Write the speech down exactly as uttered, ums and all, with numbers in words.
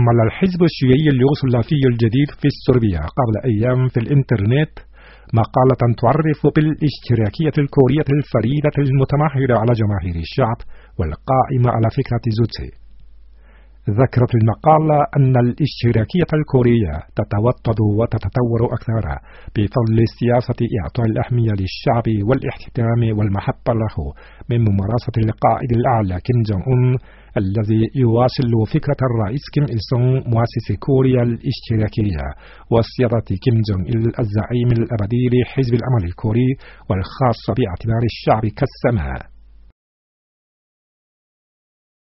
حمل الحزب الشيوعي اليوغوسلافي الجديد في صربيا قبل أيام في الإنترنت مقالة تعرف بالاشتراكية الكورية الفريدة المتمحورة على جماهير الشعب والقائمة على فكرة زوتسي. ذكرت المقالة أن الاشتراكية الكورية تتوطد وتتطور أكثر بفضل سياسة إعطاء الأهمية للشعب والاحترام والمحبة له من ممارسة القائد الأعلى كيم جونغ أون الذي يواصل فكرة الرئيس كيم إل سونغ مؤسس كوريا الاشتراكية وسيادة كيم جونغ إل الزعيم الأبدي لحزب الأمل الكوري والخاص باعتبار الشعب كالسماء.